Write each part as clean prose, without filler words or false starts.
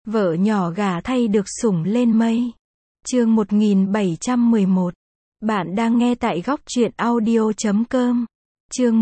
Vợ nhỏ gả thay được sủng lên mây. Chương 1711. Bạn đang nghe tại góc truyện audio.com. Chương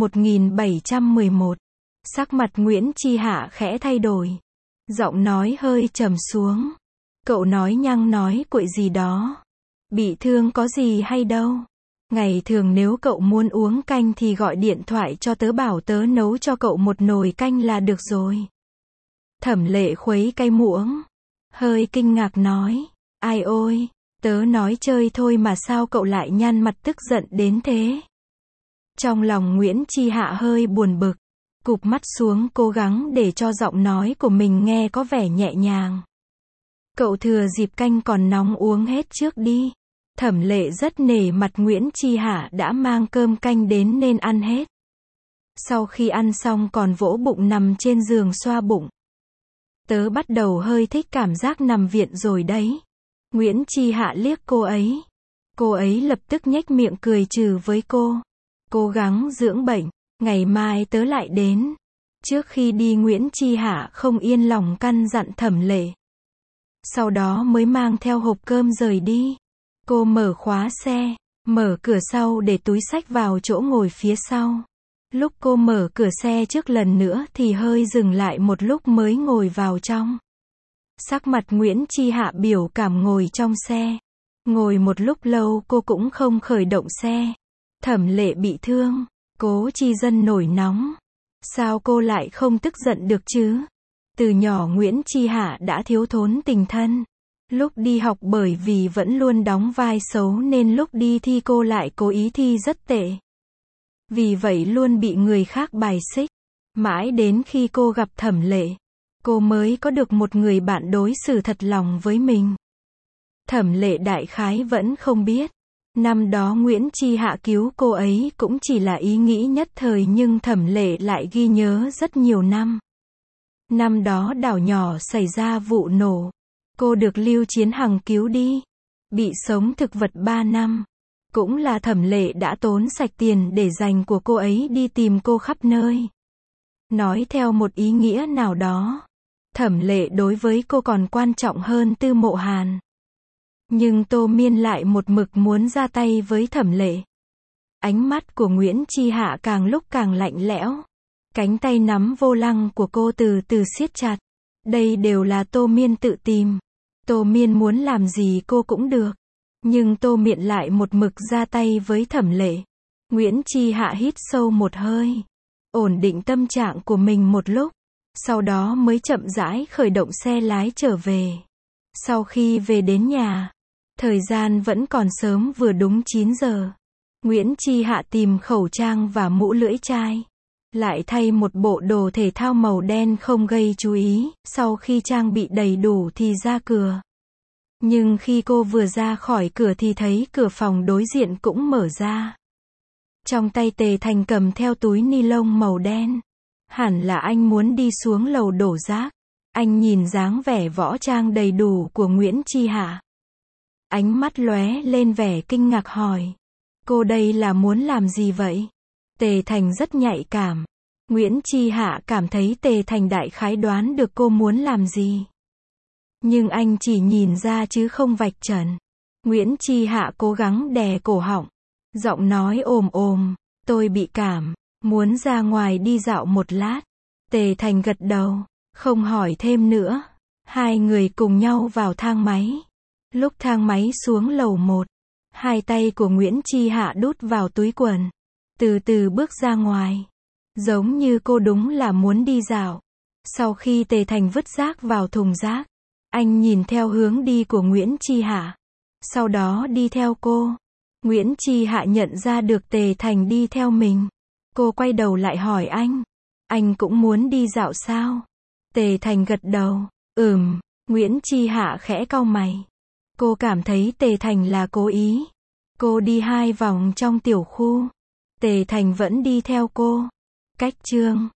1711. Sắc mặt Nguyễn Chi Hạ khẽ thay đổi. Giọng nói hơi trầm xuống. Cậu nói nhăng nói cuội gì đó. Bị thương có gì hay đâu. Ngày thường nếu cậu muốn uống canh thì gọi điện thoại cho tớ bảo tớ nấu cho cậu một nồi canh là được rồi. Thẩm Lệ khuấy cái muỗng. Hơi kinh ngạc nói. Ai ôi, tớ nói chơi thôi mà sao cậu lại nhăn mặt tức giận đến thế. Trong lòng Nguyễn Chi Hạ hơi buồn bực. Cụp mắt xuống cố gắng để cho giọng nói của mình nghe có vẻ nhẹ nhàng. Cậu thừa dịp canh còn nóng uống hết trước đi. Thẩm Lệ rất nể mặt Nguyễn Chi Hạ đã mang cơm canh đến nên ăn hết. Sau khi ăn xong còn vỗ bụng nằm trên giường xoa bụng. Tớ bắt đầu hơi thích cảm giác nằm viện rồi đấy. Nguyễn Chi Hạ liếc cô ấy. Cô ấy lập tức nhếch miệng cười trừ với cô. Cố gắng dưỡng bệnh, ngày mai tớ lại đến. Trước khi đi Nguyễn Chi Hạ không yên lòng căn dặn Thẩm Lệ. Sau đó mới mang theo hộp cơm rời đi. Cô mở khóa xe, mở cửa sau để túi xách vào chỗ ngồi phía sau. Lúc cô mở cửa xe trước lần nữa thì hơi dừng lại một lúc mới ngồi vào trong. Sắc mặt Nguyễn Chi Hạ biểu cảm ngồi trong xe. Ngồi một lúc lâu cô cũng không khởi động xe. Thẩm Lệ bị thương, Cố Chi Dân nổi nóng. Sao cô lại không tức giận được chứ? Từ nhỏ Nguyễn Chi Hạ đã thiếu thốn tình thân. Lúc đi học bởi vì vẫn luôn đóng vai xấu nên lúc đi thi cô lại cố ý thi rất tệ. Vì vậy luôn bị người khác bài xích. Mãi đến khi cô gặp Thẩm Lệ, cô mới có được một người bạn đối xử thật lòng với mình. Thẩm Lệ đại khái vẫn không biết. Năm đó Nguyễn Chi Hạ cứu cô ấy cũng chỉ là ý nghĩ nhất thời nhưng Thẩm Lệ lại ghi nhớ rất nhiều năm. Năm đó đảo nhỏ xảy ra vụ nổ. Cô được Lưu Chiến Hằng cứu đi. Bị sống thực vật 3 năm. Cũng là Thẩm Lệ đã tốn sạch tiền để dành của cô ấy đi tìm cô khắp nơi. Nói theo một ý nghĩa nào đó, Thẩm Lệ đối với cô còn quan trọng hơn Tư Mộ Hàn. Nhưng Tô Miên lại một mực muốn ra tay với Thẩm Lệ. Ánh mắt của Nguyễn Chi Hạ càng lúc càng lạnh lẽo. Cánh tay nắm vô lăng của cô từ từ siết chặt. Đây đều là Tô Miên tự tìm. Tô Miên muốn làm gì cô cũng được. Nhưng Tô Miện lại một mực ra tay với Thẩm Lệ. Nguyễn Chi Hạ hít sâu một hơi. Ổn định tâm trạng của mình một lúc. Sau đó mới chậm rãi khởi động xe lái trở về. Sau khi về đến nhà, thời gian vẫn còn sớm vừa đúng 9 giờ. Nguyễn Chi Hạ tìm khẩu trang và mũ lưỡi chai. Lại thay một bộ đồ thể thao màu đen không gây chú ý. Sau khi trang bị đầy đủ thì ra cửa. Nhưng khi cô vừa ra khỏi cửa thì thấy cửa phòng đối diện cũng mở ra. Trong tay Tề Thành cầm theo túi ni lông màu đen. Hẳn là anh muốn đi xuống lầu đổ rác. Anh nhìn dáng vẻ võ trang đầy đủ của Nguyễn Chi Hạ. Ánh mắt lóe lên vẻ kinh ngạc hỏi. Cô đây là muốn làm gì vậy? Tề Thành rất nhạy cảm. Nguyễn Chi Hạ cảm thấy Tề Thành đại khái đoán được cô muốn làm gì. Nhưng anh chỉ nhìn ra chứ không vạch trần. Nguyễn Chi Hạ cố gắng đè cổ họng. Giọng nói ồm ồm, tôi bị cảm, muốn ra ngoài đi dạo một lát. Tề Thành gật đầu, không hỏi thêm nữa. Hai người cùng nhau vào thang máy. Lúc thang máy xuống lầu 1, hai tay của Nguyễn Chi Hạ đút vào túi quần. Từ từ bước ra ngoài. Giống như cô đúng là muốn đi dạo. Sau khi Tề Thành vứt rác vào thùng rác, anh nhìn theo hướng đi của Nguyễn Chi Hạ. Sau đó đi theo cô. Nguyễn Chi Hạ nhận ra được Tề Thành đi theo mình. Cô quay đầu lại hỏi anh. Anh cũng muốn đi dạo sao? Tề Thành gật đầu. Nguyễn Chi Hạ khẽ cau mày. Cô cảm thấy Tề Thành là cố ý. Cô đi 2 vòng trong tiểu khu. Tề Thành vẫn đi theo cô. Cách chương